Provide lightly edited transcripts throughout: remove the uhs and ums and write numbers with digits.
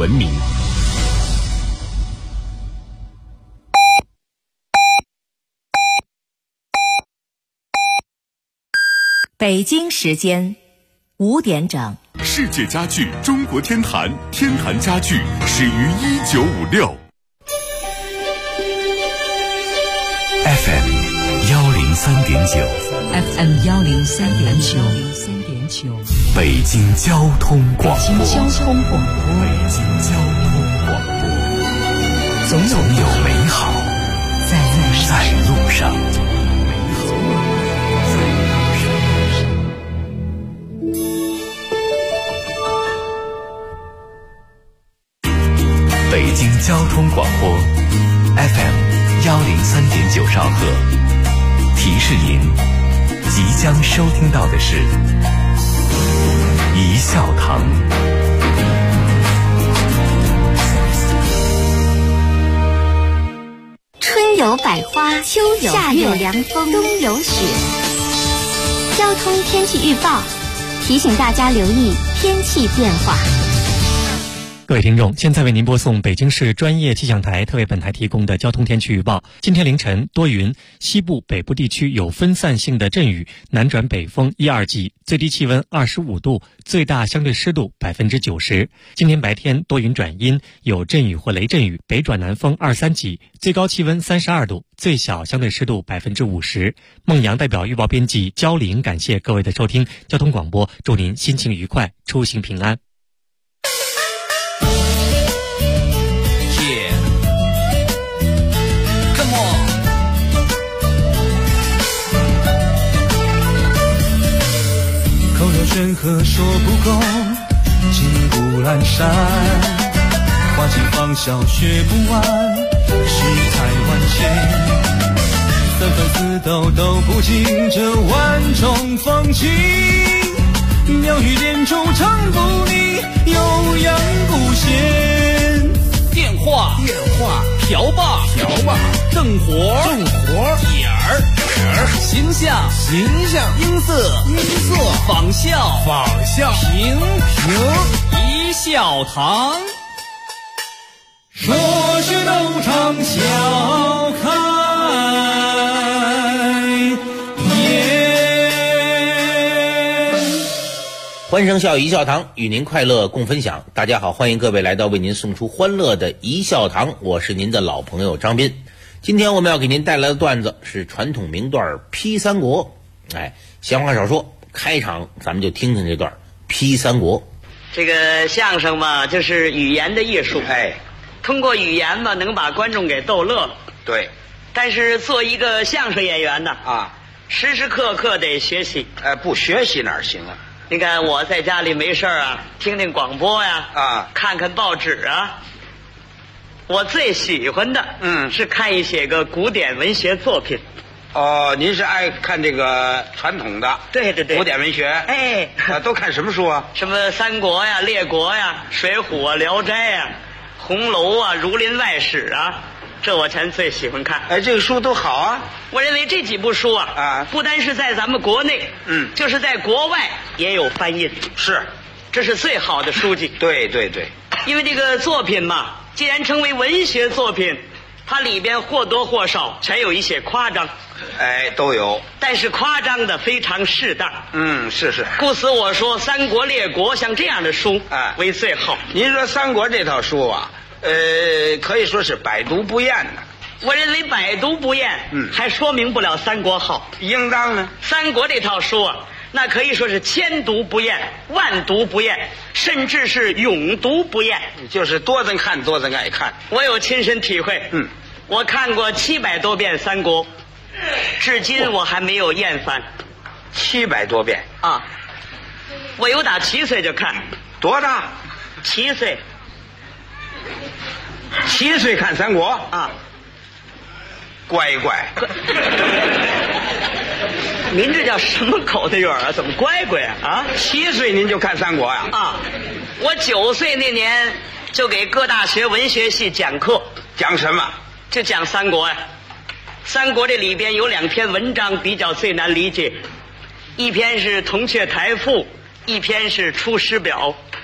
文明。 北京时间5点整。 世界家具中国天坛，天坛家具始于1956。FM 103.9 FM 103.9 北京交通广播。总有美好在路上。北京交通广播 FM 103.9兆赫，提示您即将收听到的是一笑堂。 春有百花，秋有夏有凉风，冬有雪。交通天气预报提醒大家留意天气变化。 各位听众，现在为您播送北京市专业气象台特为本台提供的交通天气预报。今天凌晨多云，西部、北部地区有分散性的阵雨，南转北风1、2级，最低气温25度，最大相对湿度90%。今天白天多云转阴，有阵雨或雷阵雨，北转南风2、3级，最高气温32度，最小相对湿度50%。孟阳代表预报编辑焦玲感谢各位的收听，交通广播祝您心情愉快，出行平安。 口若悬河说不够，金谷阑珊，花尽芳笑学不完，世态万千，三分四斗都不尽这万种风情，妙语连珠唱不腻，悠扬不闲。 电话瓢把正活点儿形象音色仿效平一笑堂， 说是都唱笑开颜。 欢声笑语一笑堂，与您快乐共分享。大家好，欢迎各位来到为您送出欢乐的一笑堂，我是您的老朋友张斌。今天我们要给您带来的段子是传统名段批三国。闲话少说，开场咱们就听听这段批三国。 这个相声嘛，就是语言的艺术。通过语言嘛，能把观众给逗乐。 对。 但是做一个相声演员呢，时时刻刻得学习。 不学习哪行啊？ 你看我在家里没事听听广播呀，看看报纸啊。我最喜欢的是看一些个古典文学作品。 您是爱看这个传统的？ 对， 古典文学。都看什么书啊？ 什么三国呀、列国呀、水浒啊、聊斋呀、红楼啊、儒林外史啊，这我全最喜欢看。 这个书都好啊。 我认为这几部书不单是在咱们国内，就是在国外也有翻译。 是， 这是最好的书籍。 对， 因为这个作品嘛，既然称为文学作品，它里边或多或少全有一些夸张。 都有， 但是夸张的非常适当。 是。 故此我说三国列国像这样的书为最好。 您说三国这套书啊，可以说是百读不厌的。 我认为百读不厌还说明不了三国好。 应当呢， 三国这套书那可以说是千读不厌、万读不厌，甚至是永读不厌。 就是多增看多增爱看。 我有亲身体会。我看过700多遍三国，至今我还没有厌烦。 700多遍我有打7岁就看。 多大 ？7岁。 7岁看三国乖。 您这叫什么口子语啊？怎么乖乖 7岁您就看三国呀？ 我9岁那年就给各大学文学系讲课。 讲什么？ 就讲三国呀。三国这里边有2篇文章比较最难理解，一篇是铜雀台赋，一篇是出师表。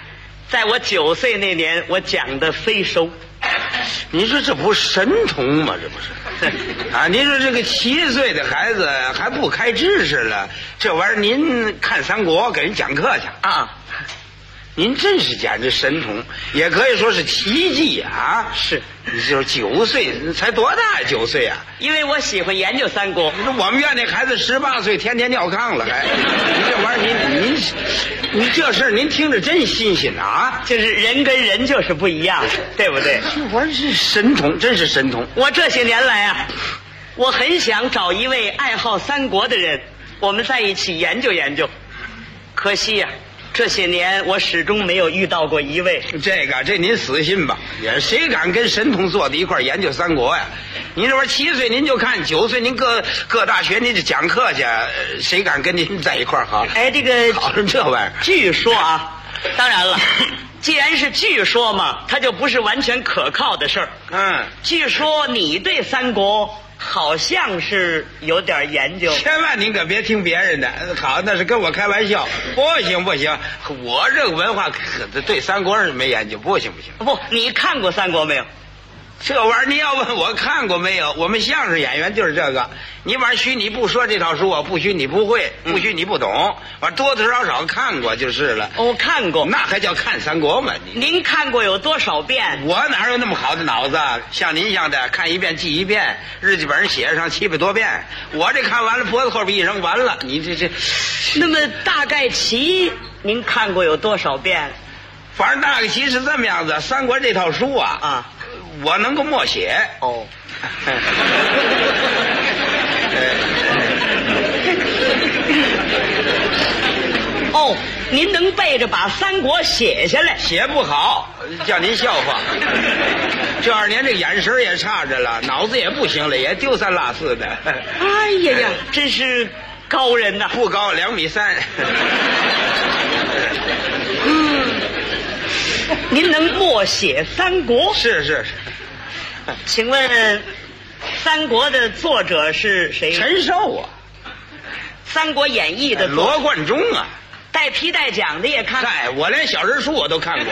在我9岁那年，我讲的非收。 你说这不神童吗？这不是啊？您说这个7岁的孩子还不开知识了，这玩意儿您看三国给人讲课去啊？ 您真是简直神童，也可以说是奇迹啊！ 是， 你就是9岁，才多大呀？9岁啊！ 因为我喜欢研究三国。 我们院那孩子18岁，天天尿炕了，还你这玩意儿，你这事儿您听着真新鲜啊！ 就是人跟人就是不一样，对不对？ 这玩意儿是神童，真是神童。 我这些年来啊，我很想找一位爱好三国的人，我们在一起研究研究。可惜呀，这些年我始终没有遇到过一位。 这您死心吧，也谁敢跟神童坐在一块研究三国呀？您这玩意儿7岁您就看，9岁您各大学您就讲课去，谁敢跟您在一块儿好？ 哎，这个讨论这玩意儿， 据说啊，当然了，既然是据说嘛，它就不是完全可靠的事儿。据说你对三国好像是有点研究， 千万您可别听别人的。好，那是跟我开玩笑，不行，我这个文化对三国是没研究，不行。 不，你看过三国没有？ 这玩意儿你要问我看过没有？我们相声演员就是这个，你往许你不说这套书啊，不许你不会，不许你不懂，完多多少少看过就是了。 我看过， 那还叫看三国吗？ 您看过有多少遍？ 我哪有那么好的脑子？像您一样的看一遍记一遍，日记本上写上700多遍，我这看完了脖子后边一扔完了。你这， 那么大概齐您看过有多少遍？ 反正大概齐是这么样子。三国这套书啊，我能够默写。 哦。哦，您能背着把三国写下来？ 写不好，叫您笑话。这2年这个眼神也差着了，脑子也不行了，也丢三落四的。 哎呀，真是高人呐！ 不高，2.3米。 您能默写三国？ 是。 请问三国的作者是谁？ 陈寿啊。 三国演义的罗贯中啊。 带皮带奖的也看过。 我连小人书我都看过。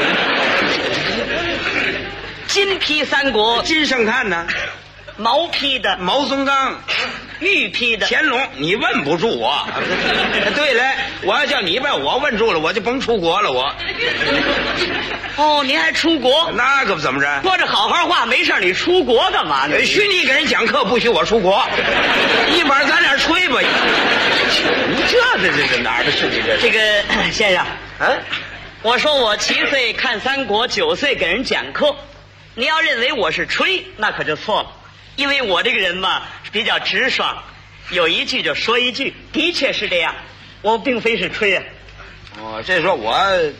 金批三国， 金圣叹呢？ 毛批的毛宗岗， 玉批的乾隆。你问不住我。对了，我要叫你把我问住了，我就甭出国了。我。 哦，您还出国？ 那可不怎么着。 说着好好话，没事你出国干嘛呢？ 许你给人讲课，不许我出国。一会儿咱俩吹吧。你这哪儿的事情？ 这个先生，我说我7岁看三国，9岁给人讲课。你要认为我是吹，那可就错了。因为我这个人嘛比较直爽，有一句就说一句，的确是这样。我并非是吹啊。 这说我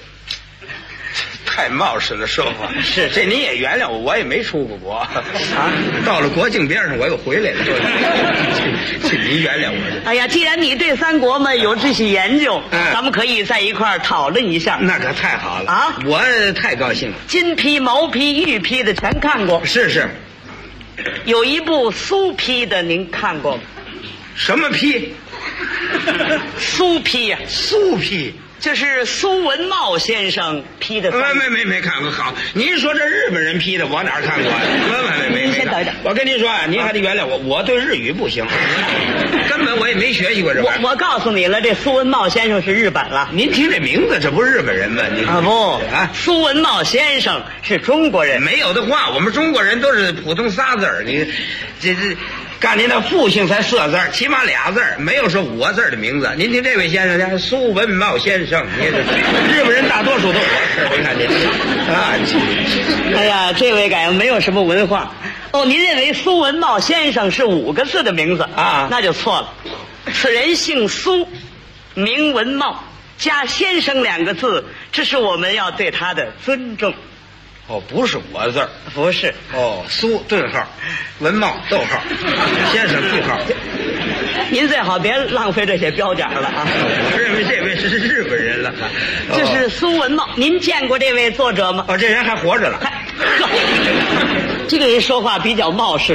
太冒失了说话。 是， 这您也原谅我，我也没出过国啊。到了国境边上我又回来了。请您原谅我。 哎呀，既然你对三国嘛有这些研究，咱们可以在一块儿讨论一下。 那可太好了啊！ 我太高兴了。 金批、毛批、玉批的全看过。 是。 有一部苏批的，您看过吗？ 什么批？ 苏批呀。 苏批。 这是苏文茂先生批的。 没看过。好，您说这日本人批的，我哪看过？没。 您先等一等。 我跟您说啊，您还得原谅我，我对日语不行，根本我也没学习过这玩意儿。 我告诉你了，这苏文茂先生是日本了。 您听这名字，这不是日本人吗？ 苏文茂先生是中国人。 没有的话，我们中国人都是普通仨字儿。你这。干您的复姓才4字，起码2字，没有说5个字的名字。您听这位先生叫苏文茂先生，你日本人大多数都我看您啊。 哎呀，这位感觉没有什么文化。您认为苏文茂先生是5个字的名字啊？那就错了。此人姓苏，名文茂，加先生2个字，这是我们要对他的尊重。 不是5个字， 不是。 苏顿号，文茂逗号，先生句号。 您最好别浪费这些标点了啊！ 我认为这位是日本人了。 这是苏文茂，您见过这位作者吗？ 这人还活着了。 这个人说话比较冒失。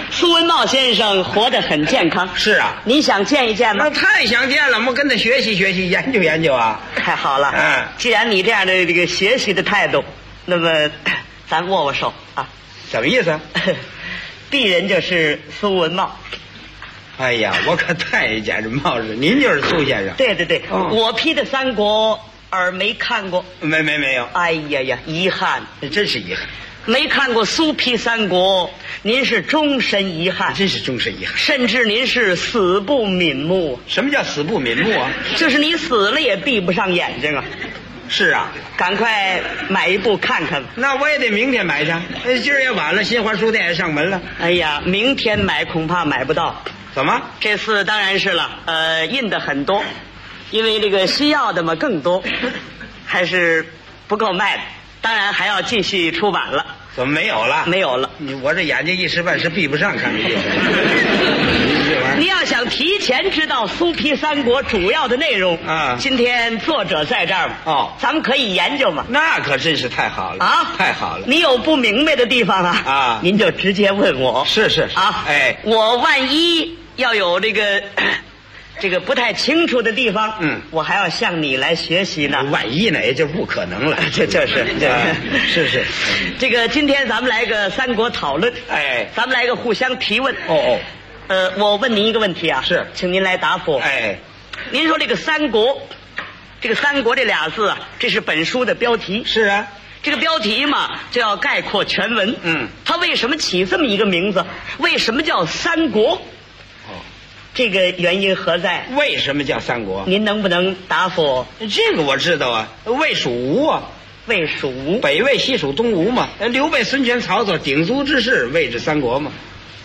苏文茂先生活得很健康。 是啊， 你想见一见吗？ 那太想见了，我们跟他学习学习，研究研究啊。 太好了，既然你这样的这个学习的态度，那么咱握握手啊。 什么意思？ 鄙人就是苏文茂。 哎呀，我可太简直冒失，您就是苏先生。 对对对，我批的三国儿没看过。 没有。 哎呀呀，遗憾， 真是遗憾。 没看过苏批三国，您是终身遗憾。 真是终身遗憾。 甚至您是死不瞑目。 什么叫死不瞑目啊？ 就是你死了也闭不上眼睛啊。 是啊， 赶快买一部看看。 那我也得明天买去。今儿也晚了，新华书店也上门了。 哎呀，明天买恐怕买不到。 怎么？ 这次当然是了，印的很多，因为这个需要的嘛更多，还是不够卖的。当然还要继续出版了。 怎么没有了？ 没有了。 我这眼睛一时半时闭不上，看这意思。 你要想提前知道苏批三国主要的内容啊， 今天作者在这儿嘛， 哦， 咱们可以研究嘛。 那可真是太好了啊， 太好了。 你有不明白的地方啊，您就直接问我。 是啊， 哎， 我万一要有这个不太清楚的地方，我还要向你来学习呢。 万一呢，也就不可能了。 是， 是。 这个今天咱们来个三国讨论， 哎， 咱们来个互相提问。我问您一个问题啊， 是， 请您来答复。 哎， 您说这个三国这俩字啊，这是本书的标题。 是啊， 这个标题嘛，就要概括全文。它为什么起这么一个名字？为什么叫三国？这个原因何在？ 为什么叫三国？ 您能不能答复？ 这个我知道啊，魏蜀吴啊， 魏蜀吴， 北魏西蜀东吴嘛，刘备孙权曹操鼎足之势，谓之三国嘛。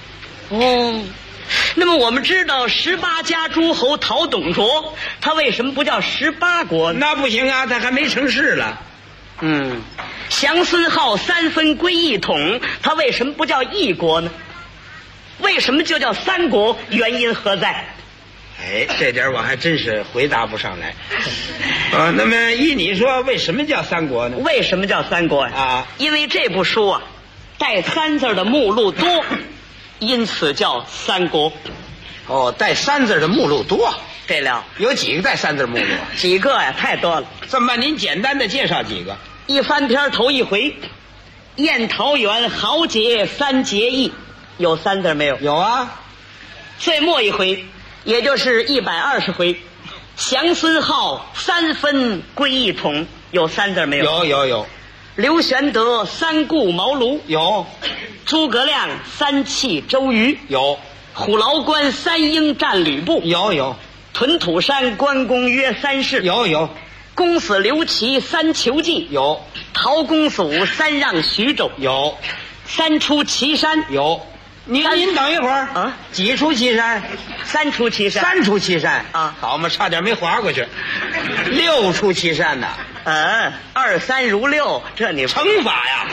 那么我们知道18家诸侯讨董卓，他为什么不叫18国呢？ 那不行啊，他还没成事了。 降孙皓3分归一统，他为什么不叫一国呢？为什么就叫三国？原因何在？ 哎，这点我还真是回答不上来。那么依你说，为什么叫三国呢？ 为什么叫三国呀？因为这部书啊，带3字的目录多，因此叫三国。 带3字的目录多。 对了， 有几个带3字目录？ 几个呀？太多了。 这么办，您简单的介绍几个。 一翻篇头一回，宴桃园豪杰3结义，有3字没有？ 有啊。 最末一回，也就是120回，降孙皓3分归一统，有3字没有？ 有。 刘玄德3顾茅庐， 有。 诸葛亮3弃周瑜， 有。 虎牢关3英战吕布， 有。 屯土山关公约3事， 有。 公子刘琦3求计， 有。 陶公祖3让徐州， 有。 3出祁山， 有。您等一会儿啊！ 几出祁山？3出祁山。3出祁山啊！好嘛，差点没划过去。6出祁山呢 ？2、3如6，这你乘法呀。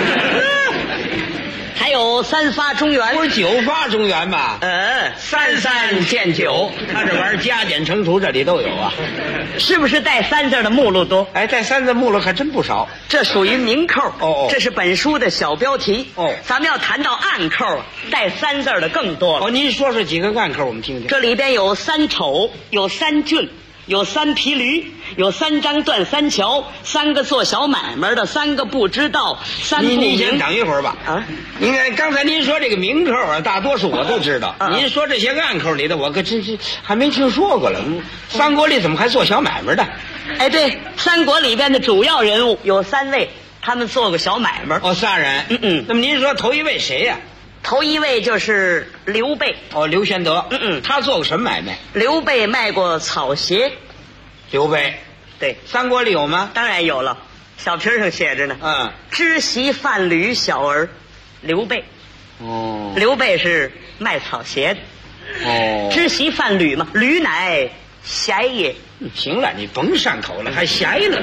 还有3发中原， 不是9发中原吧？3见9，他这玩意儿加减乘除这里都有啊。 是不是带3字的目录多？ 哎，带3字目录还真不少。 这属于明扣。这是本书的小标题。咱们要谈到暗扣，带3字的更多了。 您说说几个暗扣，我们听听。 这里边有3丑，有3俊，有3匹驴，有3张断3桥，3个做小买卖的，3个不知道，3不明。 您先等一会儿吧。您看刚才您说这个明扣啊，大多数我都知道。您说这些暗扣里的，我可真是还没听说过了。三国里怎么还做小买卖的？ 哎，对，三国里边的主要人物有3位，他们做过小买卖。 3人。那么您说头一位谁呀？ 头一位就是刘备。 刘玄德。他做过什么买卖？ 刘备卖过草鞋。 刘备， 对， 三国里有吗？ 当然有了，小皮上写着呢。知席贩履小儿，刘备。刘备是卖草鞋的。知席贩履嘛，履乃鞋也。 行了，你甭上口了，还鞋呢。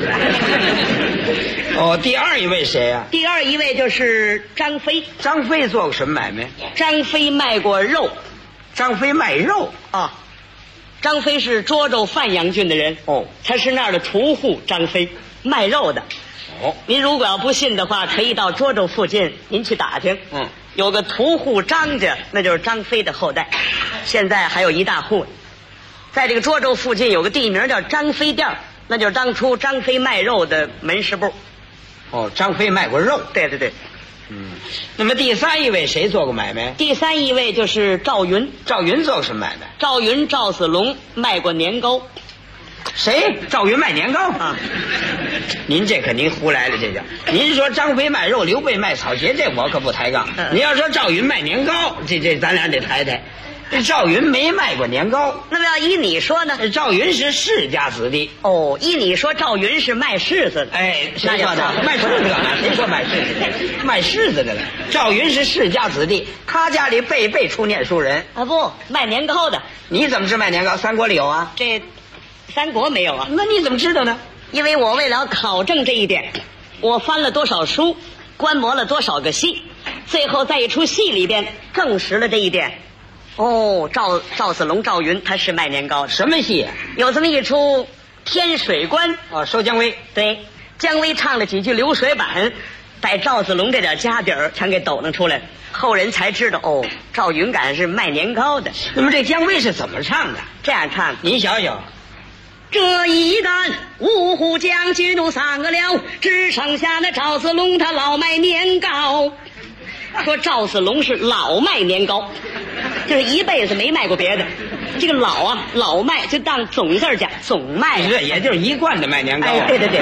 第二一位谁呀？ 第二一位就是张飞。 张飞做过什么买卖？ 张飞卖过肉。 张飞卖肉啊。张飞是涿州范阳郡的人。他是那儿的屠户。张飞卖肉的。 哦，您如果要不信的话，可以到涿州附近您去打听。有个屠户张家，那就是张飞的后代，现在还有一大户。在这个涿州附近有个地名叫张飞店，那就是当初张飞卖肉的门市部。 哦，张飞卖过肉。 对对对。 那么第三一位谁做过买卖？ 第三一位就是赵云。 赵云做过什么买卖？ 赵云赵子龙卖过年糕。 谁？赵云卖年糕啊？您这可您胡来了，这叫。您说张飞卖肉，刘备卖草鞋，这我可不抬杠。您要说赵云卖年糕，这咱俩得抬抬。这赵云没卖过年糕。 那么要依你说呢？ 赵云是世家子弟。 哦，依你说赵云是卖柿子的。 哎，谁说的？卖柿子干嘛？谁说卖柿子的？卖柿子的了。赵云是世家子弟，他家里辈出念书人啊，不卖年糕的。 你怎么知卖年糕？三国里有啊？ 这三国没有啊？ 那你怎么知道呢？ 因为我为了考证这一点，我翻了多少书，观摩了多少个戏，最后在一出戏里边证实了这一点。哦，赵子龙赵云他是卖年糕的。 什么戏？ 有这么一出《天水关》 哦，收姜维。 对，姜维唱了几句流水板，把赵子龙这点家底儿全给抖弄出来，后人才知道哦，赵云敢是卖年糕的。 那么这姜维是怎么唱的？ 这样唱， 您想想。 这一旦五虎将军都散了，只剩下那赵子龙他老卖年糕。说赵子龙是老卖年糕，就是一辈子没卖过别的。这个老啊，老卖就当总字讲，总卖， 这也就是一贯的卖年糕。 哎，对对对。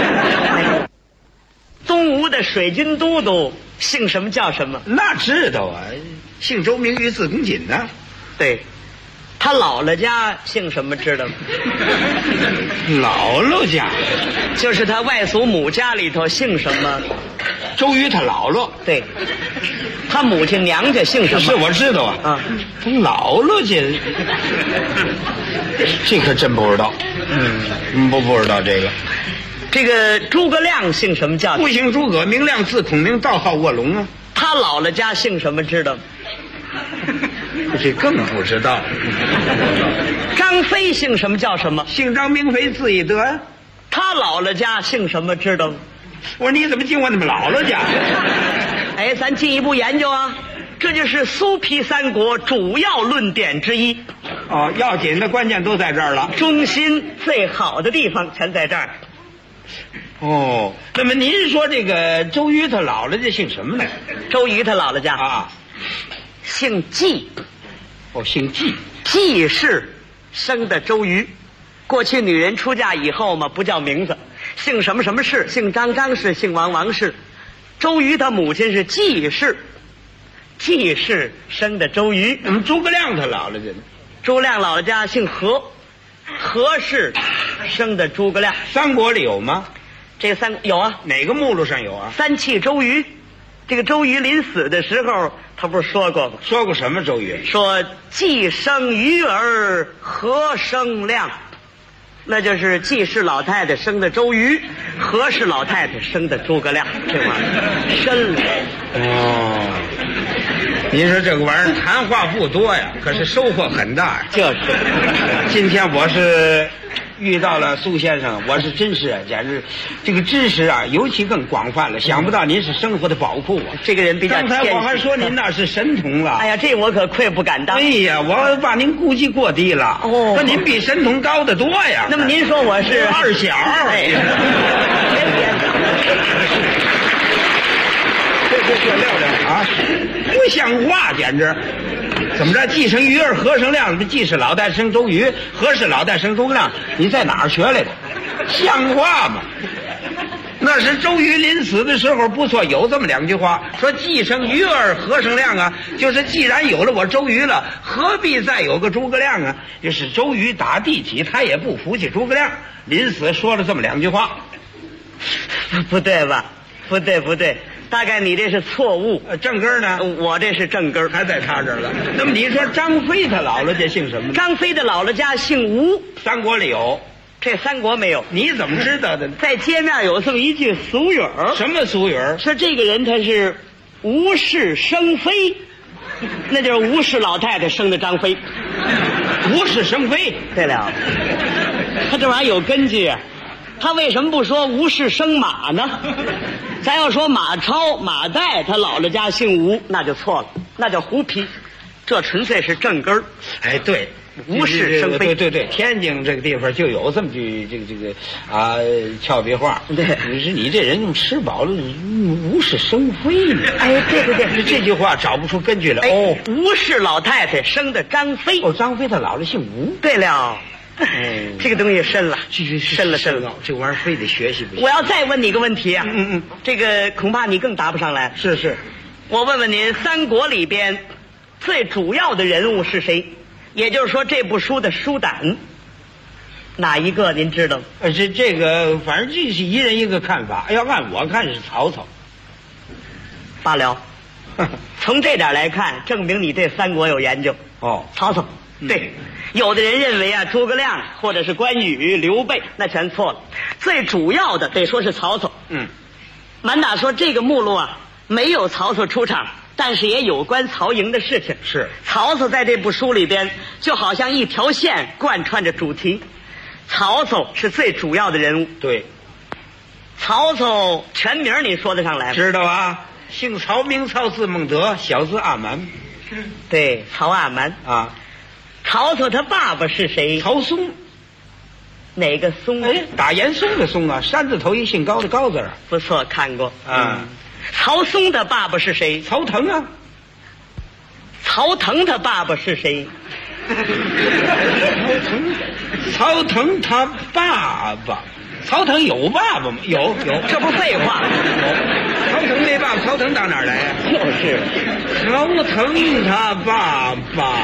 东吴的水军都督姓什么叫什么？ 那知道啊，姓周，名誉，字公瑾呢。 对。他姥姥家姓什么知道吗？ 姥姥家就是他外祖母家里头姓什么？ 周瑜他姥姥。 对，他母亲娘家姓什么？ 是我知道啊。啊，他姥姥家，这可真不知道。不知道这个。 这个诸葛亮姓什么叫？ 不姓诸葛，名亮，字孔明，道号卧龙啊。 他姥姥家姓什么知道吗？ 这更不知道。 张飞姓什么叫什么？ 姓张，名飞，字翼德。 他姥姥家姓什么知道吗？ 我说你怎么进我那么姥姥家？ 哎，咱进一步研究啊，这就是苏皮三国主要论点之一。 哦，要紧的关键都在这儿了， 中心最好的地方全在这儿。 哦，那么您说这个周瑜他姥姥家姓什么呢？ 周瑜他姥姥家啊， 姓纪。 哦，姓纪。 纪氏生的周瑜。过去女人出嫁以后嘛，不叫名字，姓什么什么氏，姓张张氏，姓王王氏。周瑜他母亲是纪氏，纪氏生的周瑜。 那么诸葛亮他姥姥家呢？ 诸葛亮姥姥家姓何，何氏生的诸葛亮。 三国里有吗？ 这三有啊。 哪个目录上有啊？ 三气周瑜。这个周瑜临死的时候，他不是说过吗？ 说过什么？周瑜说既生瑜儿，何生亮？那就是季氏老太太生的周瑜，何氏老太太生的诸葛亮，这玩意儿深了。 哦，您说这个玩意儿谈话不多呀，可是收获很大呀。 就是， 今天我是遇到了苏先生，我是真是简直这个知识啊，尤其更广泛了。想不到您是生活的宝库啊！ 这个人比较刚才我还说您那是神童了。 哎呀，这我可愧不敢当。 哎呀，我把您估计过低了。 哦， 那您比神童高得多呀。 那么您说我是二小？ 哎， 这料料啊，不像话，简直！怎么着？既生瑜儿，何生亮？既是老代生周瑜，何氏老代生诸葛亮？你在哪儿学来的？像话吗？那是周瑜临死的时候，不错，有这么两句话，说既生瑜儿，何生亮啊？就是既然有了我周瑜了，何必再有个诸葛亮啊？就是周瑜打地起，他也不服气诸葛亮，临死说了这么两句话。 不对吧？不对。大概你这是错误， 正根呢？ 我这是正根， 还在他这儿了。那么你说张飞他姥姥家姓什么？ 张飞的姥姥家姓吴， 三国里有， 这三国没有。 你怎么知道的？ 在街面有这么一句俗语儿。 什么俗语儿？ 说这个人他是无事生非，那就是吴氏老太太生的张飞。 无事生非。 对了，他这玩意儿有根据啊。 他为什么不说吴氏生马呢？咱要说马超、马岱，他姥姥家姓吴，那就错了，那叫胡皮，这纯粹是正根儿。 哎，对。 无事生非， 对，天津这个地方就有这么句这个啊俏皮话。 对， 你说你这人吃饱了无事生非呢。 哎，对， 这句话找不出根据来。 哦，吴氏老太太生的张飞。 哦，张飞他姥姥姓吴。 对了，这个东西深了，深了。 这玩意儿非得学习不行。 我要再问你一个问题啊，这个恐怕你更答不上来。 是，我问问您，三国里边最主要的人物是谁？也就是说，这部书的书胆哪一个您知道？ 这个反正这是一人一个看法。要按我看是曹操。 罢了，从这点来看，证明你对三国有研究。 哦， 曹操，对。有的人认为啊，诸葛亮或者是关羽、刘备，那全错了。最主要的得说是曹操。满打说这个目录啊，没有曹操出场。但是也有关曹营的事情。 是曹操在这部书里边就好像一条线贯穿着主题，曹操是最主要的人物。 对， 曹操全名你说得上来吗？ 知道啊，姓曹，名操，字孟德，小字阿瞒。 对，曹阿瞒啊。 曹操他爸爸是谁？ 曹嵩。 哪个嵩？ 哎，打严嵩的嵩啊，山字头一姓高的高字啊。 不错，看过啊。 曹嵩的爸爸是谁？ 曹腾啊。 曹腾他爸爸是谁？ 曹腾他爸爸。曹腾有爸爸吗？有， 这不废话吗？ 有。曹腾那爸爸，曹腾到哪儿来呀？ 就是曹腾他爸爸。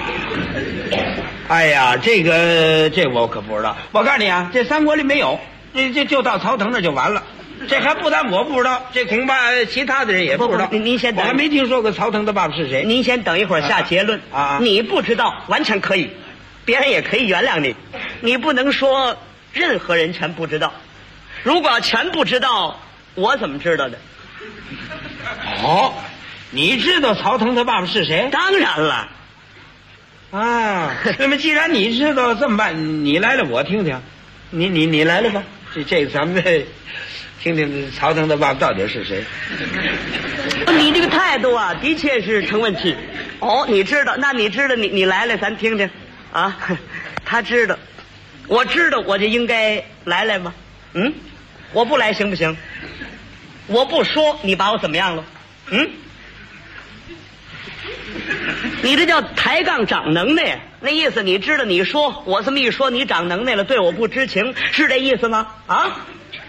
哎呀，这我可不知道。我告诉你啊，这三国里没有，这就到曹腾那就完了。这还不但我不知道，这恐怕其他的人也不知道。 您先等， 我还没听说过曹腾的爸爸是谁。 您先等一会儿下结论啊！ 你不知道完全可以，别人也可以原谅你。你不能说任何人全不知道。如果全不知道，我怎么知道的？ 哦，你知道曹腾他爸爸是谁？ 当然了。 啊，那么既然你知道，这么办，你来了我听听。你来了吧？这咱们听听曹腾的爸爸到底是谁？ 你这个态度啊，的确是成问题。哦，你知道，那你知道，你来了，咱听听啊。他知道，我知道，我就应该来吗？我不来行不行？我不说，你把我怎么样了？你这叫抬杠长能耐，那意思你知道，你说我这么一说，你长能耐了，对我不知情，是这意思吗？啊？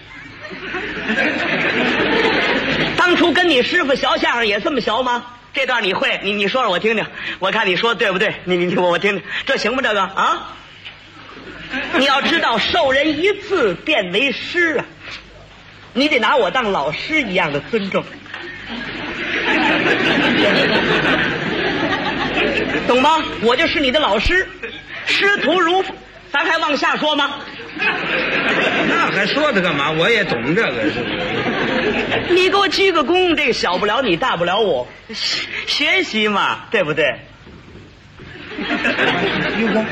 当初跟你师傅学相声也这么学吗？这段你会？你说说我听听，我看你说对不对？你我听听，这行吗？这个啊？你要知道，授人一字便为师啊，你得拿我当老师一样的尊重，懂吗？我就是你的老师，师徒如父，咱还往下说吗？ 那还说他干嘛？我也懂这个，是不是？ 你给我鞠个躬，这个小不了你，大不了我，学习嘛，对不对？ 鞠躬。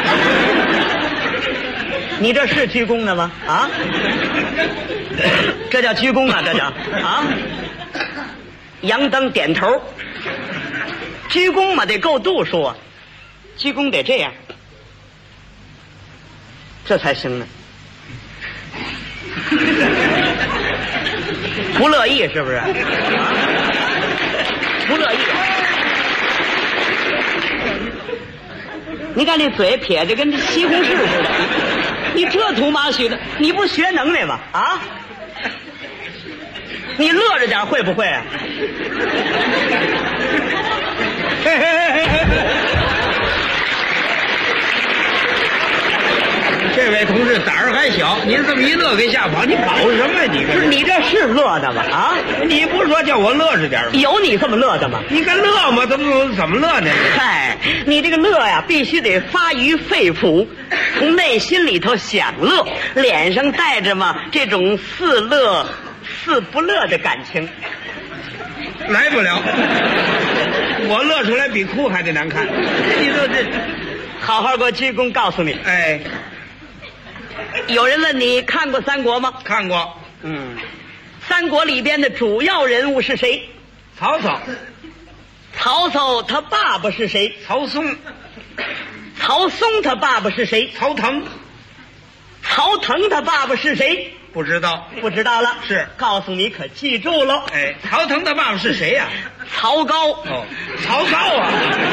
你这是鞠躬的吗？啊？这叫鞠躬啊，这叫啊？杨登点头。鞠躬嘛得够度数啊，鞠躬得这样，这才行呢。不乐意是不是？啊？不乐意。你看这嘴撇着跟西红柿似的，你这土马许的，你不是学能耐吗？啊？你乐着点会不会啊？ 这位同志胆儿还小，您这么一乐给吓跑，你跑什么呀？你不是你这是乐的吗？啊， 你不是说叫我乐着点吗？ 有你这么乐的吗？ 你看乐吗？怎么乐呢？ 嗨，你这个乐呀，必须得发于肺腑，从内心里头想乐，脸上带着嘛这种似乐似不乐的感情。 来不了，我乐出来比哭还得难看。你说这， 好好给我鞠躬，告诉你， 哎， 有人问你看过三国吗？ 看过。 三国里边的主要人物是谁？ 曹操。 曹操他爸爸是谁？ 曹嵩。 曹嵩他爸爸是谁？ 曹腾。 曹腾他爸爸是谁？ 不知道。 不知道了。 是， 告诉你可记住了。 哎，曹腾的爸爸是谁呀？ 曹高。 哦，曹操啊。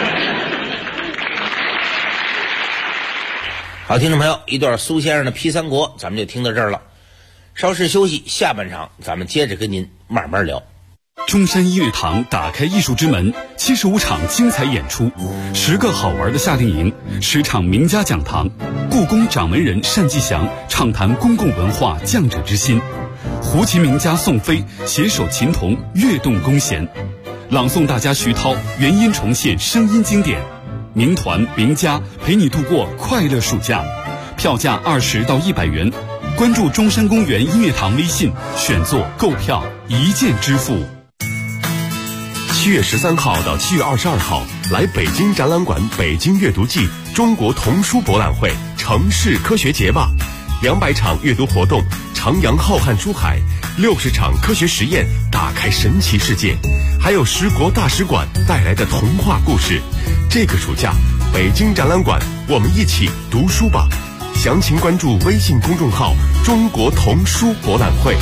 好，听众朋友，一段苏先生的批三国咱们就听到这儿了。稍事休息，下半场咱们接着跟您慢慢聊。 中山音乐堂打开艺术之门，75场精彩演出，10个好玩的夏令营，10场名家讲堂，故宫掌门人单霁翔畅谈公共文化匠者之心，胡琴名家宋飞携手琴童跃动弓弦，朗诵大家徐涛原音重现声音经典，名团名家陪你度过快乐暑假，票价20到100元，关注中山公园音乐堂微信，选座购票一键支付。 7月13号到7月22号，来北京展览馆北京阅读季中国童书博览会城市科学节吧，200场阅读活动，徜徉浩瀚书海，60场科学实验，打开神奇世界，还有10国大使馆带来的童话故事。这个暑假，北京展览馆，我们一起读书吧。详情关注微信公众号中国童书博览会。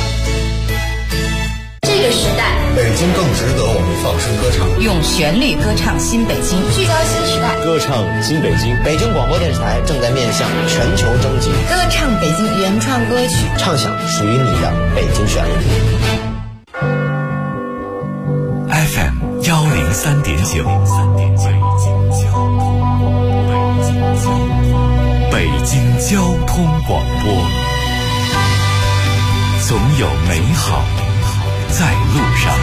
这个时代， 北京更值得我们放声歌唱， 用旋律歌唱新北京，聚焦新时代， 歌唱新北京。北京广播电视台正在面向全球征集， 歌唱北京原创歌曲， 唱响属于你的北京旋律。 FM 103.9，北京交通广播，总有美好在路上。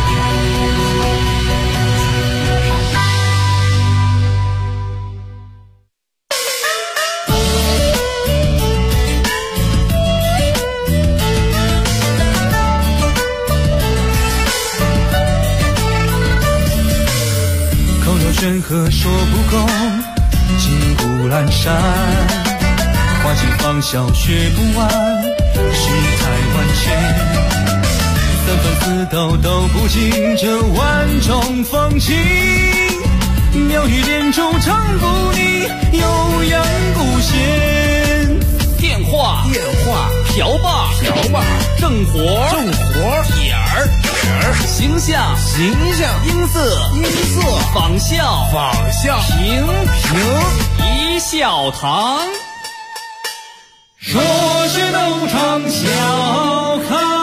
口若悬河说不够，金谷阑珊，花尽芳香学不完，世态万千。三分四斗都不尽这万种风情，妙语连珠唱不腻，悠扬不闲。 电话瓢把正活点儿形象音色仿效平一笑堂， 说学逗唱笑开。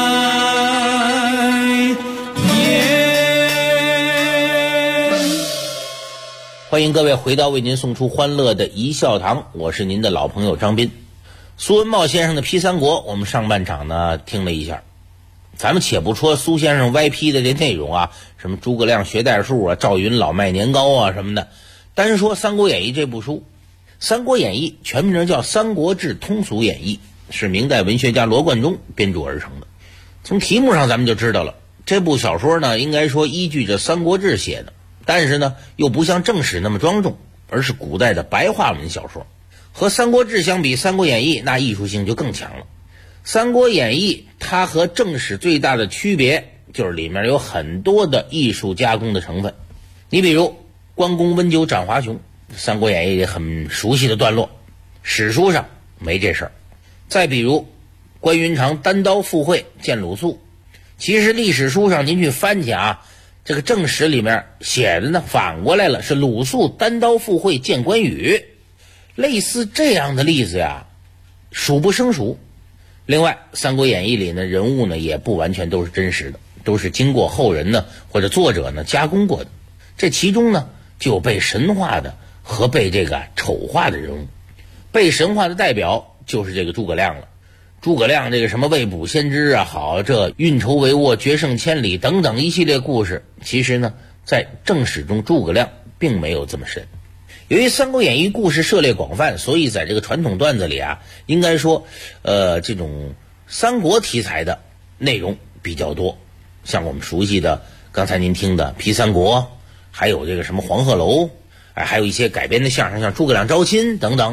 欢迎各位回到为您送出欢乐的一笑堂，我是您的老朋友张斌。苏文茂先生的批三国，我们上半场呢听了一下。咱们且不说苏先生歪批的这内容啊，什么诸葛亮学代数啊，赵云老卖年糕啊什么的，单说《三国演义》这部书。《三国演义》全名叫《三国志通俗演义》，是明代文学家罗贯中编著而成的。从题目上咱们就知道了，这部小说呢应该说依据着《三国志》写的，但是呢又不像正史那么庄重，而是古代的白话文小说。和《三国志》相比，《三国演义》那艺术性就更强了。《三国演义》它和正史最大的区别就是里面有很多的艺术加工的成分。你比如关公温酒斩华雄，《三国演义》里很熟悉的段落，史书上没这事儿。再比如关云长单刀赴会见鲁肃，其实历史书上您去翻去啊，这个正史里面写的呢反过来了，是鲁肃单刀赴会见关羽。类似这样的例子呀数不胜数。另外《三国演义》里呢人物呢也不完全都是真实的，都是经过后人呢或者作者呢加工过的。这其中呢就有被神化的和被这个丑化的人物。被神化的代表就是这个诸葛亮了。诸葛亮这个什么未卜先知啊，好这运筹帷幄决胜千里等等一系列故事，其实呢在正史中诸葛亮并没有这么神。由于《三国演义》故事涉猎广泛，所以在这个传统段子里啊，应该说这种三国题材的内容比较多。像我们熟悉的刚才您听的批三国，还有这个什么黄鹤楼，还有一些改编的相声，像诸葛亮招亲等等，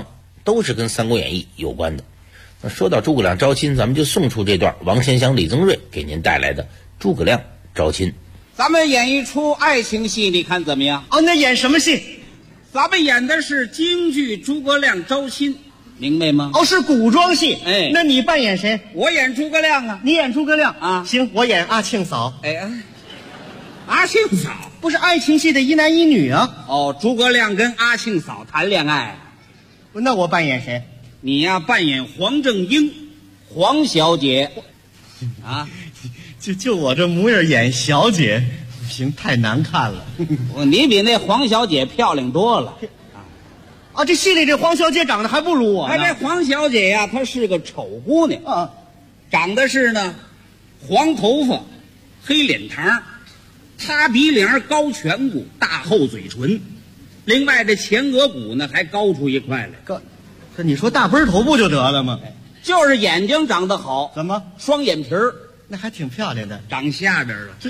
都是跟《三国演义》有关的。那说到诸葛亮招亲，咱们就送出这段王贤祥、李增瑞给您带来的诸葛亮招亲。 咱们演一出爱情戏，你看怎么样？ 哦，那演什么戏？ 咱们演的是京剧《诸葛亮招亲》，明白吗？ 哦，是古装戏。 哎， 那你扮演谁？ 我演诸葛亮啊。 你演诸葛亮啊？ 行，我演阿庆嫂。 哎，阿庆嫂不是爱情戏的一男一女啊？ 哦，诸葛亮跟阿庆嫂谈恋爱。 那我扮演谁？ 你呀，扮演黄正英，黄小姐。啊， 就我这模样演小姐，不行，太难看了。 你比那黄小姐漂亮多了。 啊，这戏里这黄小姐长得还不如我呢。 这黄小姐呀，她是个丑姑娘啊，长得是呢，黄头发，黑脸膛，塌鼻梁，高颧骨，大厚嘴唇，另外这前额骨呢还高出一块来。 这你说大背头不就得了吗？ 就是眼睛长得好。 怎么？ 双眼皮儿， 那还挺漂亮的。 长下边了。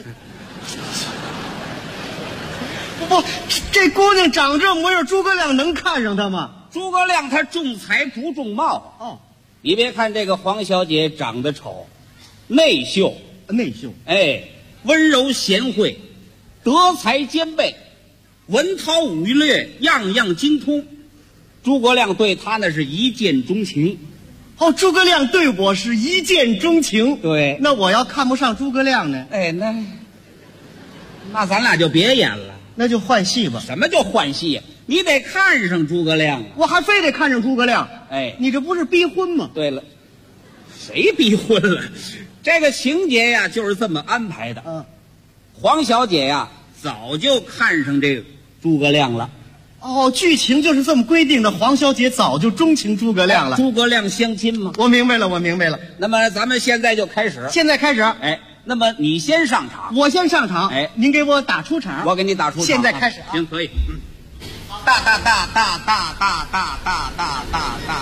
不，这姑娘长这模样，诸葛亮能看上她吗？ 诸葛亮他重才不重貌。 哦， 你别看这个黄小姐长得丑，内秀。 内秀。 哎，温柔贤惠，德才兼备，文韬武略样样精通。诸葛亮对他那是一见钟情。 哦，诸葛亮对我是一见钟情。 对， 那我要看不上诸葛亮呢？ 哎，那咱俩就别演了， 那就换戏吧。 什么叫换戏呀？你得看上诸葛亮啊！ 我还非得看上诸葛亮。 哎， 你这不是逼婚吗？ 对了，谁逼婚了？这个情节呀，就是这么安排的。 嗯， 黄小姐呀，早就看上这个诸葛亮了。 哦，剧情就是这么规定的。黄小姐早就钟情诸葛亮了。 诸葛亮相亲吗？ 我明白了，我明白了。 那么咱们现在就开始。 现在开始。 哎，那么你先上场， 我先上场。 哎， 您给我打出场。 我给你打出场。 现在开始啊。 行，可以。大大大大大大大大大大大，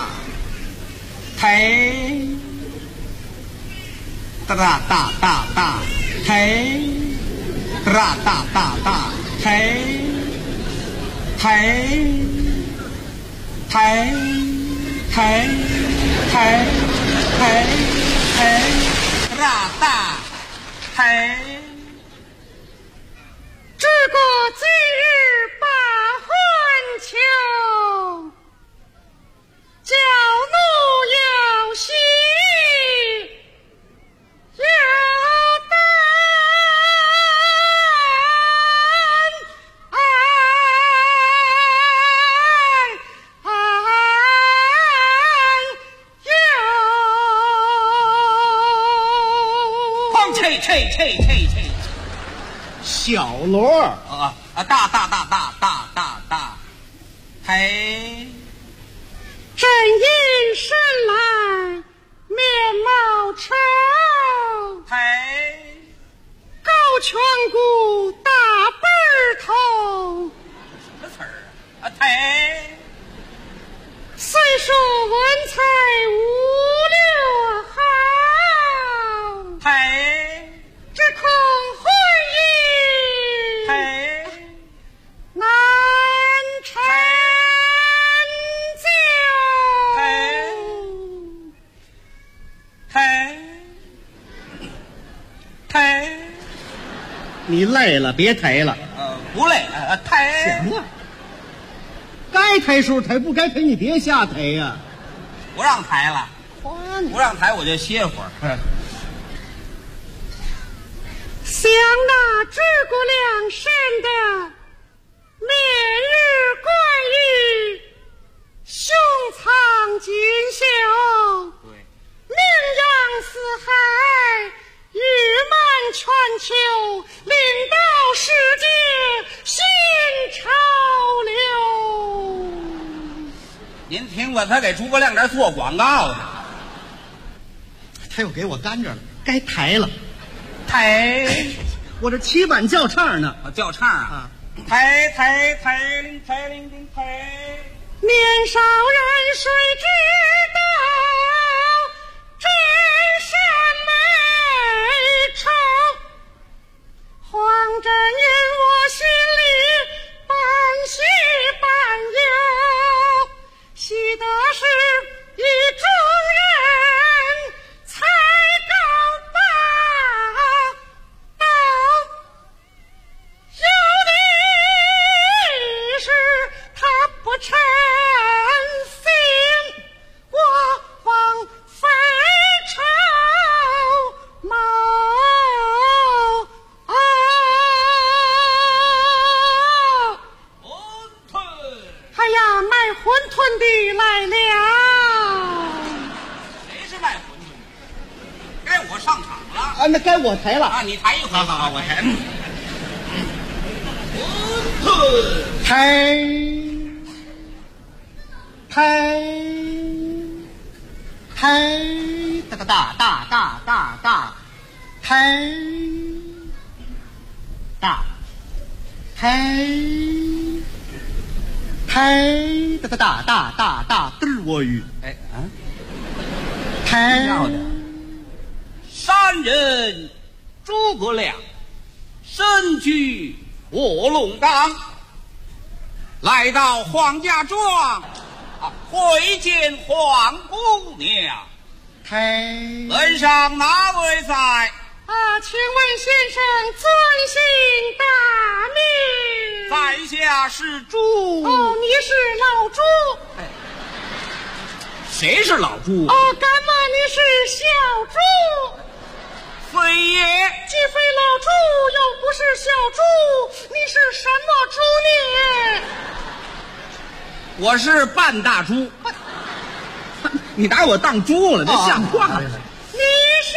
抬，大大大大大抬，大大大大抬，抬，抬，抬，抬，抬，抬，大大抬。 这个今日把婚求，叫奴有喜有担， 哐啐啐啐啐啐。 小锣啊，大大大大大大大，抬， 正阴生来面貌丑， 抬， 高颧骨大背头， 什么词儿啊？抬， 虽说文采无略好， 抬， 只恐婚姻难成就。 抬， 你累了别抬了。 不累，抬。 行了，该抬时候抬，不该抬你别瞎抬呀。 不让抬了，不让抬我就歇会儿。 想那诸葛亮生的烈日冠玉，胸藏锦绣，名扬四海，誉满全球，领导世界新潮流。 您听过他给诸葛亮这做广告呢？ 他又给我干着了，该抬了。 抬， 我这起板叫唱呢。 叫唱啊！抬抬抬铃抬铃铃抬。 年少人谁知道，真善美丑。黄真因我心里半喜半忧，喜的是那该我抬了啊！你抬一回，好，我抬。 抬，大，抬，大，抬，大，嘚儿我鱼， 哎啊， 抬， 山人诸葛亮身居卧龙岗，来到黄家庄，会见黄姑娘。门上哪位在？ 请问先生尊姓大名？ 在下是猪。 哦，你是老猪。 谁是老猪？ 干妈你是小猪。 非也。 既非老猪，又不是小猪，你是什么猪呢？ 我是半大猪。你拿我当猪了，这像话吗？ 你是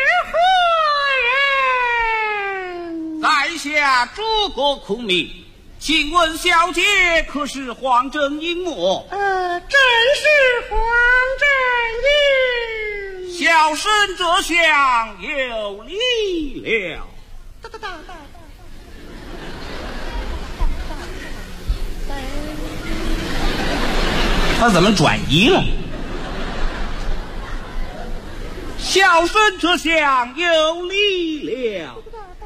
何人？ 在下诸葛孔明，请问小姐可是黄正英么？ 真是黄正英。 小生这厢有礼了。他怎么转移了？小生这厢有礼了，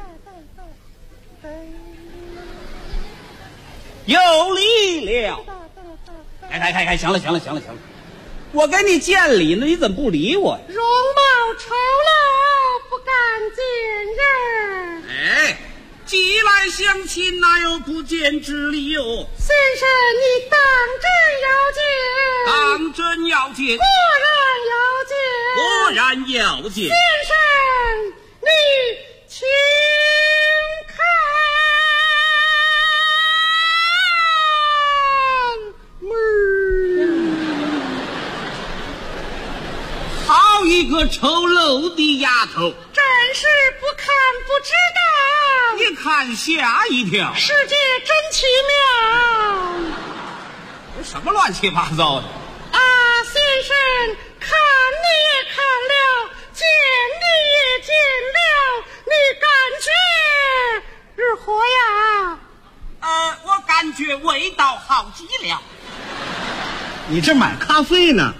有礼了。哎，行了，我给你见礼呢，你怎么不理我呀？ 容貌丑陋，不敢见人。 哎，既来相亲，哪有不见之理哟？ 先生，你当真要见？ 果然要见。 先生，你请看好一个丑陋的丫头， 真是不看不知道。 一看吓一跳， 世界真奇妙。 这什么乱七八糟的？ 先生，看你也看了，见你也见了，你感觉如何呀？ 我感觉味道好极了。 你这买咖啡呢？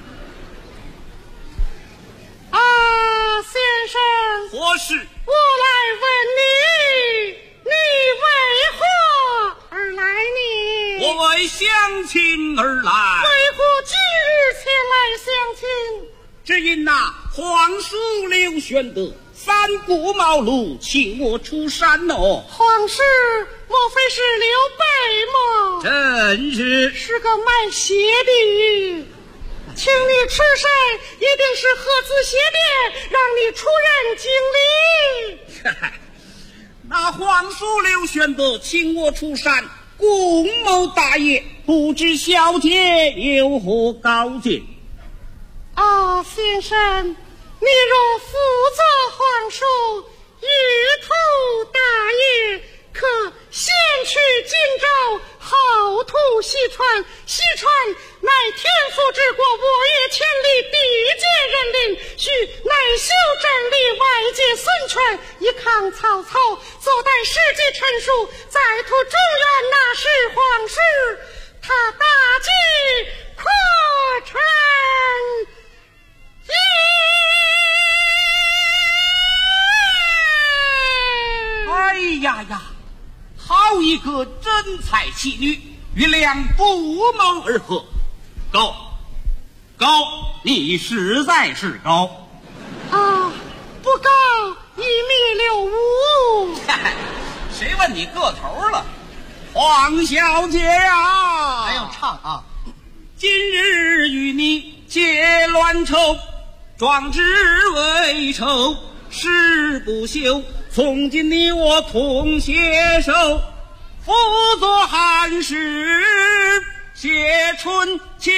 先生， 何事？ 我来问你，你为何而来呢？ 我为相亲而来。 为何今日前来相亲？ 只因皇叔刘玄德三顾茅庐，请我出山哦。 皇叔莫非是刘备吗？ 真是。 是个卖鞋的，请你出山一定是合资鞋店，让你出人经理。 那皇叔刘玄德请我出山，共谋大业，不知小姐有何高见？ 先生，你若辅佐皇叔一图大业，可先去荆州，后图西川。西川乃天府之国，我也千里地界人领，须内修整理，外界孙权，一抗曹操，坐待时机成熟，再图中原，那是皇叔他大计可成。 哎呀，好一个真才妻女，与两不谋而合。高，你实在是高。 不高1.65米。 谁问你个头了？黄小姐呀， 还要唱今日与你结乱仇，壮志未酬，誓不休。从今你我同携手，辅佐汉室写春秋。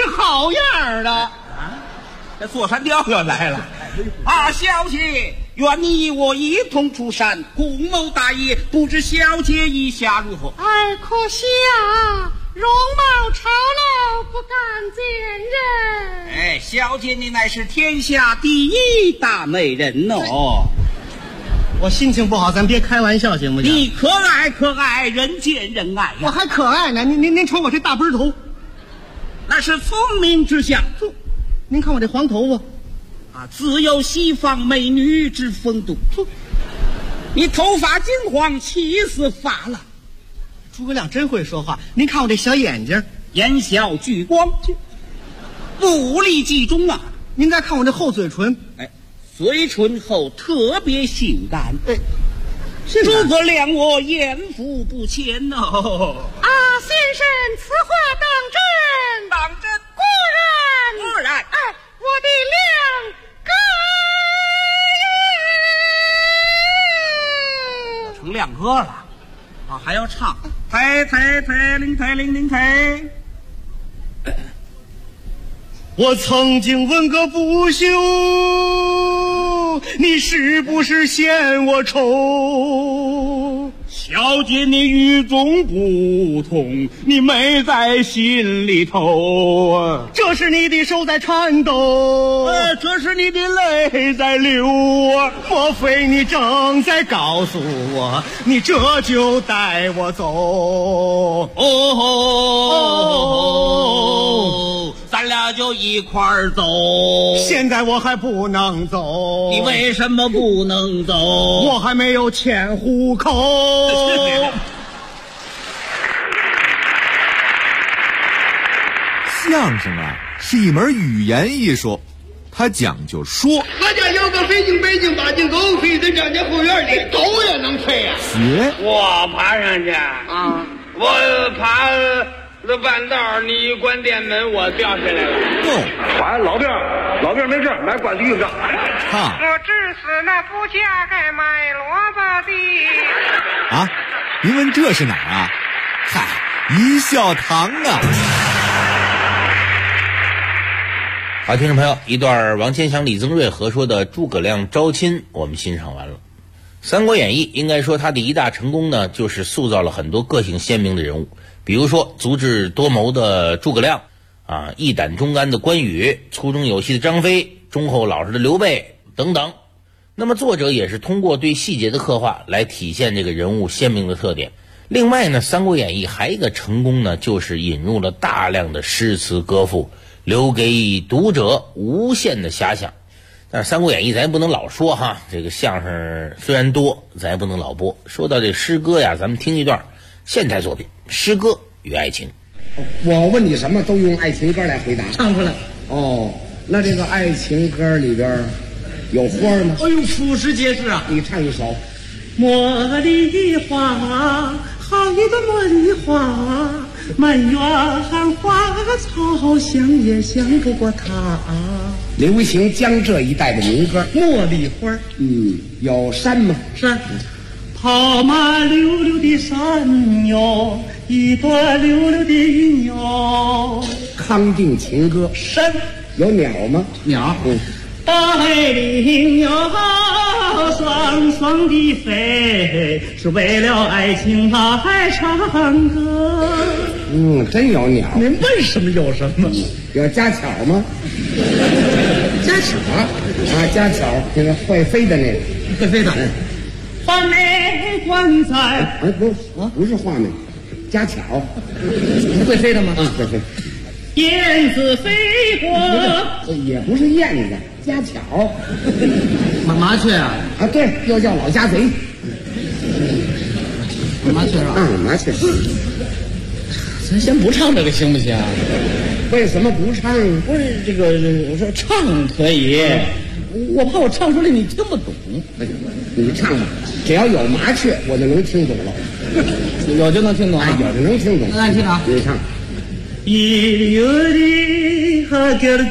好样的！ 这座山雕又来了啊！小姐，愿你我一同出山，共谋大业，不知小姐意下如何？ 哎，可惜啊，容貌丑陋，不敢见人。 哎，小姐你乃是天下第一大美人哦。 我心情不好，咱别开玩笑行不行？ 你可爱可爱，人见人爱呀。 我还可爱呢，您瞅我这大背头， 那是聪明之相。 您看我这黄头发啊，自有西方美女之风度。你头发金黄，气似发蜡。 诸葛亮真会说话。您看我这小眼睛， 眼小聚光，不离集中啊。 您再看我这厚嘴唇， 哎，嘴唇厚，特别性感。 哎， 诸葛亮我艳福不浅哦。 啊，先生，此话当真？ 当真。 果然，哎，我的两哥成亮哥了啊，还要唱抬铃抬铃铃抬。 我曾经问个不休，你是不是嫌我丑？ 小姐你与众不同，你美在心里头啊。 这是你的手在颤抖， 这是你的泪在流啊。 莫非你正在告诉我，你这就带我走？ 咱俩就一块儿走。 现在我还不能走。 你为什么不能走？ 我还没有迁户口。 相声啊，是一门语言艺术，它讲究说。 俺家有个北京八斤狗，飞在咱家后院里，狗也能飞啊！ 学我爬上去啊！我爬了半道，你一关店门，我掉下来了。 反正老病没事，买管子用着。唱。 我只是那不嫁该卖萝卜的。 啊，您问这是哪儿啊？嗨，一笑堂啊。 好，听众朋友，一段王千祥、李增瑞合说的诸葛亮招亲，我们欣赏完了。《三国演义》应该说它的一大成功呢，就是塑造了很多个性鲜明的人物，比如说足智多谋的诸葛亮啊，义胆忠肝的关羽，粗中有细的张飞，忠厚老实的刘备等等。那么作者也是通过对细节的刻画来体现这个人物鲜明的特点。另外呢，《三国演义》还一个成功呢，就是引入了大量的诗词歌赋，留给读者无限的遐想。但是《三国演义》咱也不能老说哈，这个相声虽然多，咱也不能老播。说到这诗歌呀，咱们听一段现代作品《诗歌与爱情》。 我问你什么都用爱情歌来回答， 唱出来。 哦，那这个爱情歌里边有花吗？ 哎呦，俯拾皆是啊！ 你唱一首。 茉莉花，好一朵茉莉花，满园花草香也香不过它。 流行江浙一带的民歌《 茉莉花》。 有山吗？ 山，跑马溜溜的山哟，一朵溜溜的云哟。 康定情歌。 山， 有鸟吗？ 鸟。白领鸟双双地飞，是为了爱情来唱歌。 真有鸟。 您问什么有什么？ 有家巧吗？ 家巧啊，家巧，那个会飞的那个， 会飞的。画眉关在， 不是画眉，家巧， 会飞的吗？ 会飞。 燕子飞过， 也不是燕子，家巧。 麻雀啊？ 对，又叫老家贼。 麻雀是吧？ 麻雀。 咱先不唱这个行不行？ 为什么不唱？ 不是这个，我说唱可以，我怕我唱出来你听不懂。 你唱吧，只要有麻雀，我就能听懂了。 有就能听懂， 有就能听懂。 那你听啊， 你唱。 일요일이 하결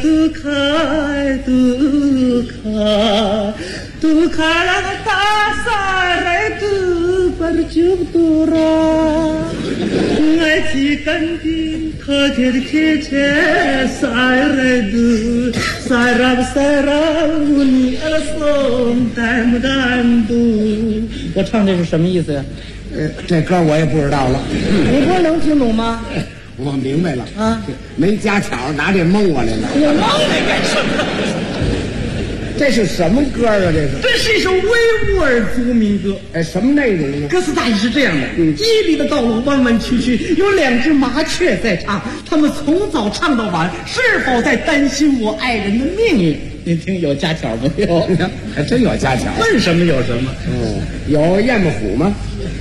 두칼 따사래 두발 죽더라 내 西干的特别的贴切塞来的塞拉不塞拉乌尼阿拉松带不带不。我唱这是什么意思呀？ 这歌我也不知道了。 你歌能听懂吗？ 我明白了啊， 没家巧拿这蒙我来了。 我蒙你干什么？ 这是什么歌啊？ 这是一首维吾尔族民歌。 什么内容呢？ 歌词大意是这样的：伊犁的道路弯弯曲曲，有2只麻雀在唱，他们从早唱到晚，是否在担心我爱人的命运？您听有家巧没有？ 还真有家巧。 问什么有什么？ 有燕子虎吗？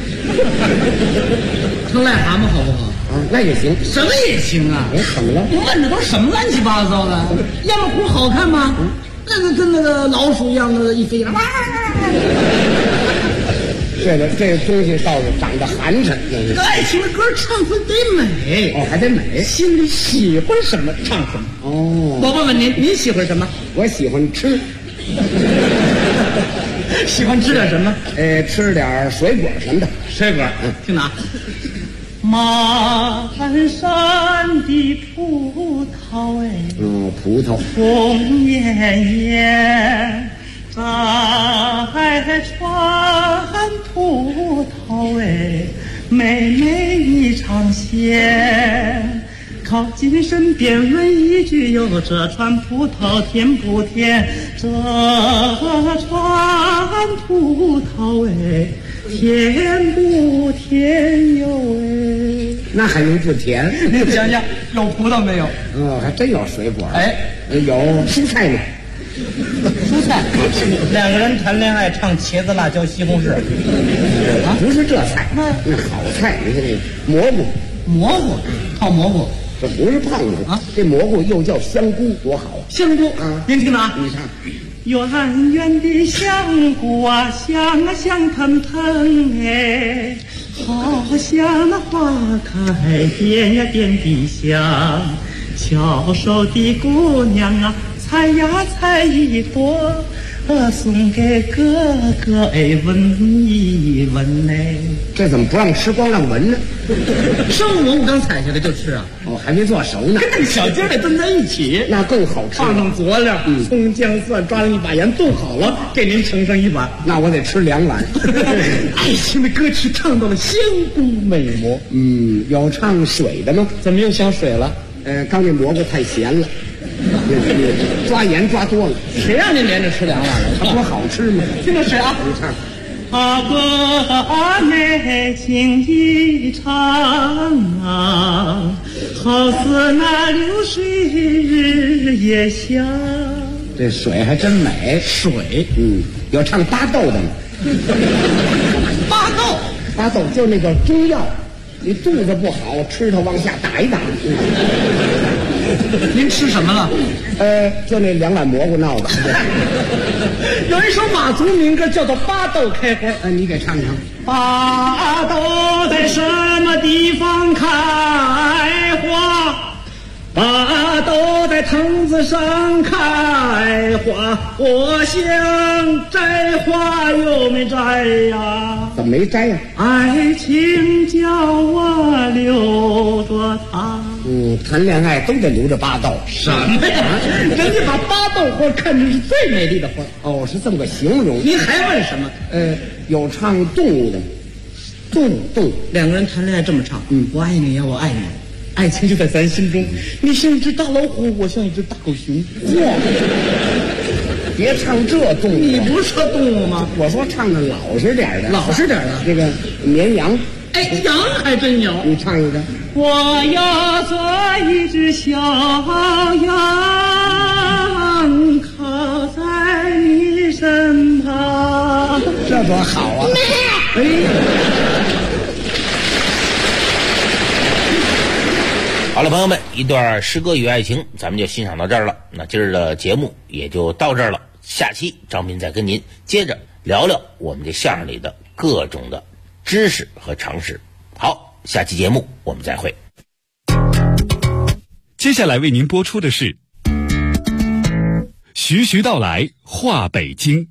唱癞蛤蟆好不好？ 那也行。 什么也行啊？ 怎么了？ 你问的都什么乱七八糟的？燕子虎好看吗？那个跟那个老鼠一样的一飞，哇！ 这东西倒是长得寒碜。 这个爱情的歌唱出得美还得美， 心里喜欢什么唱什么。我问问您，您喜欢什么？ 我喜欢吃。 喜欢吃点什么？ 吃点水果什么的。 水果，听哪？马鞍山的葡萄葡萄红艳艳，在川葡萄美美一场鲜。靠近身边问一句哟，这川葡萄甜不甜？这川葡萄甜不甜哟那还能不甜？ 你想想，有葡萄没有？ 还真有水果。有蔬菜呢。 蔬菜，2个人谈恋爱唱茄子、辣椒、西红柿， 不是这菜，那好菜。你看这蘑菇， 泡蘑菇， 这不是胖子啊，这蘑菇又叫香菇，多好。 香菇啊，您听着啊， 你唱。 圆圆的香菇啊，香啊香喷喷好像那花开遍呀遍地香。巧手的姑娘啊，采呀采一朵，送给哥哥闻一闻这怎么不让吃，光让闻呢？ 生蘑菇刚采下来就吃啊？ 还没做熟呢。 跟那个小鸡儿得炖在一起， 那更好吃。 放上佐料，葱姜蒜，抓上一把盐，炖好了，给您盛上一碗。 那我得吃2碗。 爱情的歌曲唱到了香菇美魔。 有唱水的吗？ 怎么又想水了？ 刚那蘑菇太咸了，抓盐抓多了。 谁让您连着吃2碗了？ 它不好吃吗？ 听着水啊！ 你唱。 阿哥阿妹情一场啊，好似那流水日夜香。 这水还真美。 水， 有唱巴豆的吗？巴豆就那个中药，你肚子不好，吃它往下打一打。 您吃什么了？ 就那2碗蘑菇闹的。 有一首马族民歌叫做《巴豆开花》， 你给唱唱。 巴豆在什么地方开花？巴豆在藤子上开花，我想摘花又没摘呀。 怎么没摘呀？ 爱情叫我留着它。 谈恋爱都得留着巴豆。 什么呀？人家把巴豆花看成是最美丽的花。 是这么个形容。 您还问什么？ 有唱动物的吗？动物。 2个人谈恋爱这么唱，我爱你呀，我爱你。爱情就在咱心中，你像一只大老虎，我像一只大狗熊。 别唱这动物。 你不是说动物吗？ 我说唱的老实点的。 老实点的。 这个绵羊。 羊还真有。 你唱一个。 我要做一只小羊，靠在你身旁。 这多好啊！ 好了，朋友们，一段诗歌与爱情，咱们就欣赏到这儿了。那今儿的节目也就到这儿了。下期张斌再跟您接着聊聊我们这相声里的各种的知识和常识。好，下期节目我们再会。 接下来为您播出的是徐徐道来话北京。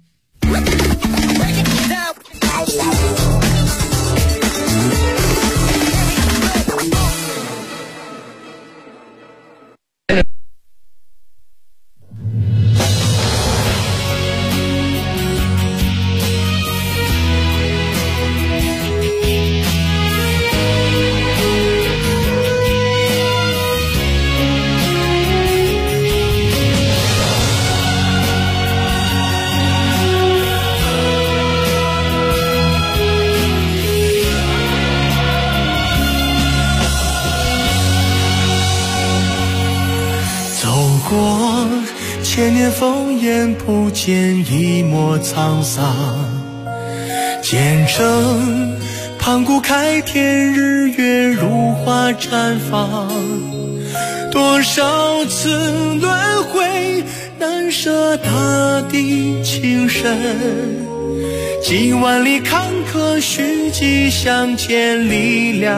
千年烽烟不见一抹沧桑，见证盘古开天，日月如花绽放。多少次轮回，难舍大地情深，几万里坎坷，蓄积向前力量。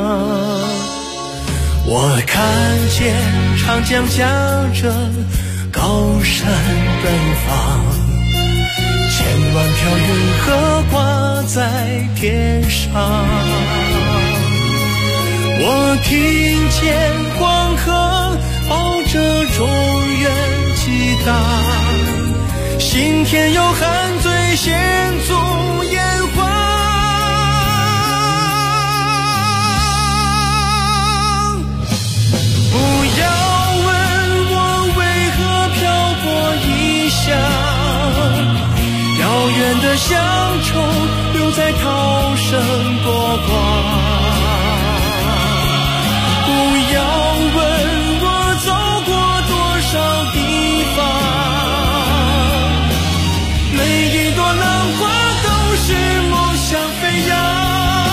我看见长江夹着高山奔放，千万条云河挂在天上。我听见黄河抱着中原激荡，心田有汉醉献足炎黄。不要问我为何漂泊异乡，遥远的乡愁留在涛声波光。不要问我走过多少地方，每一朵浪花都是梦想飞扬。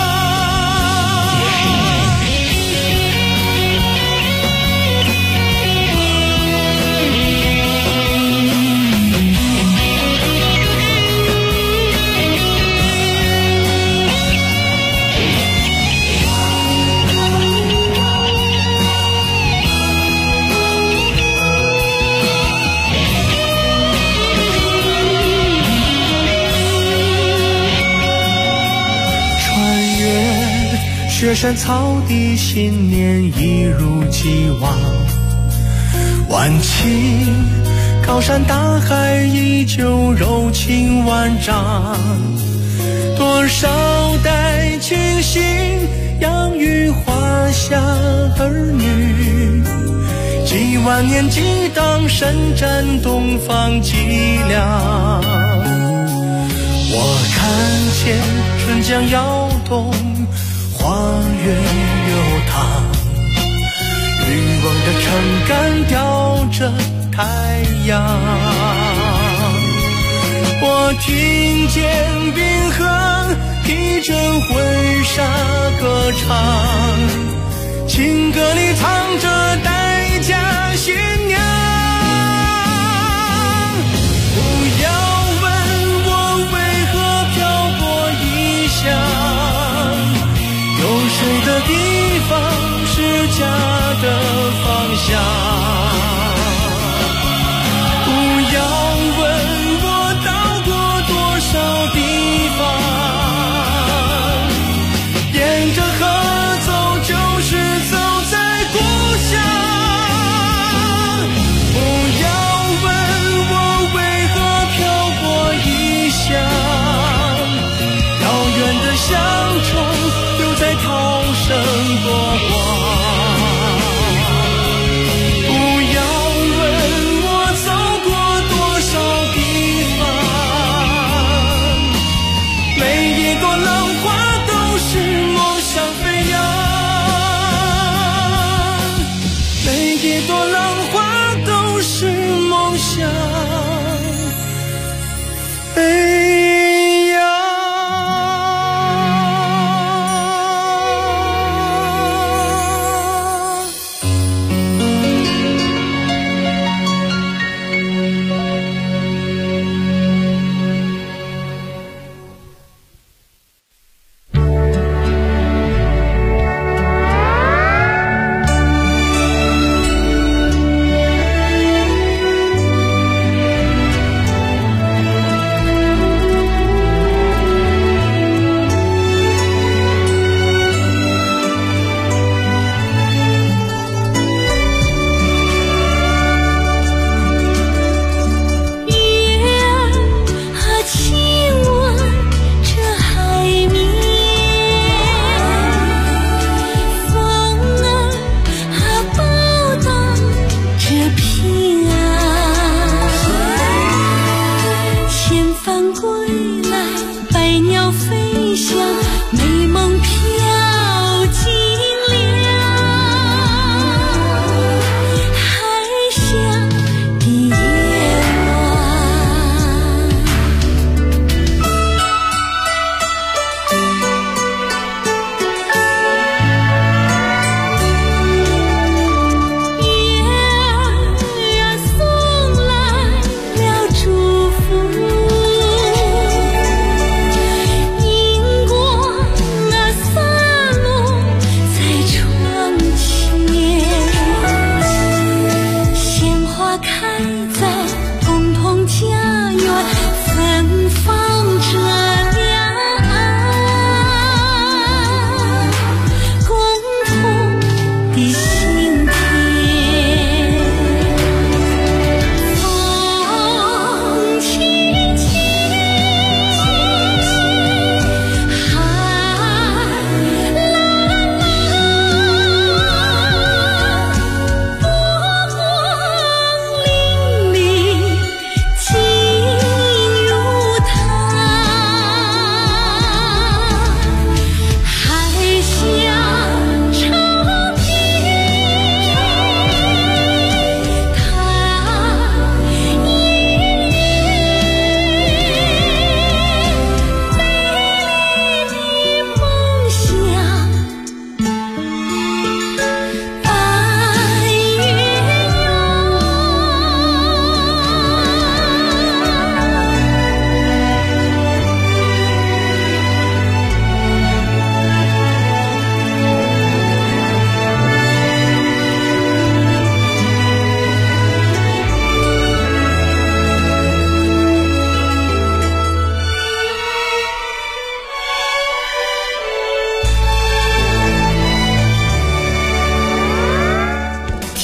雪山草地，信念一如既往。万顷高山大海，依旧柔情万丈。多少代清醒，养育华夏儿女，几万年激荡，伸展东方脊梁。我看见春江摇动，花园流淌，渔翁的撑杆吊着太阳。我听见冰河披着婚纱歌唱，情歌里藏着待嫁新娘。不要问我为何漂泊异乡，有谁的地方是家的方向？不要问我到过多少地方，沿着河走就是走在故乡。不要问我为何漂泊异乡，遥远的乡愁留在涛声波光。不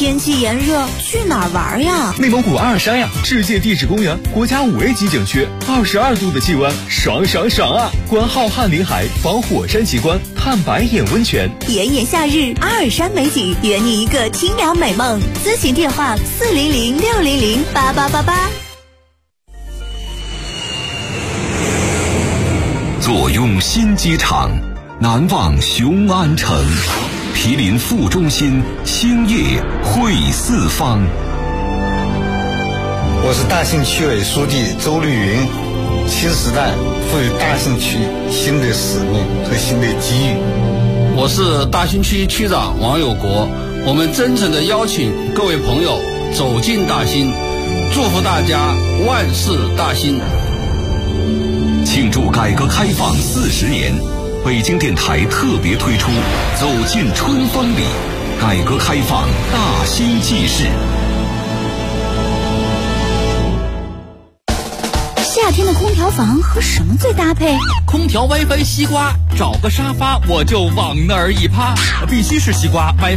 天气炎热，去哪儿玩呀？ 内蒙古阿尔山呀，世界地质公园，国家5A级景区，22度的气温，爽爽爽啊！观浩瀚林海，访火山奇观，探白眼温泉。 炎炎夏日，阿尔山美景，圆你一个清凉美梦。咨询电话400-600-8888。 坐拥新机场，难忘雄安城。毗邻副中心，兴业汇四方。 我是大兴区委书记周绿云。新时代赋予大兴区新的使命和新的机遇。 我是大兴区区长王有国。我们真诚地邀请各位朋友走进大兴，祝福大家万事大兴。 庆祝改革开放40年，北京电台特别推出《走进春风里》，改革开放大兴纪事。 夏天的空调房和什么最搭配？ 空调 WiFi 西瓜，找个沙发我就往那儿一趴，必须是西瓜 WiFi。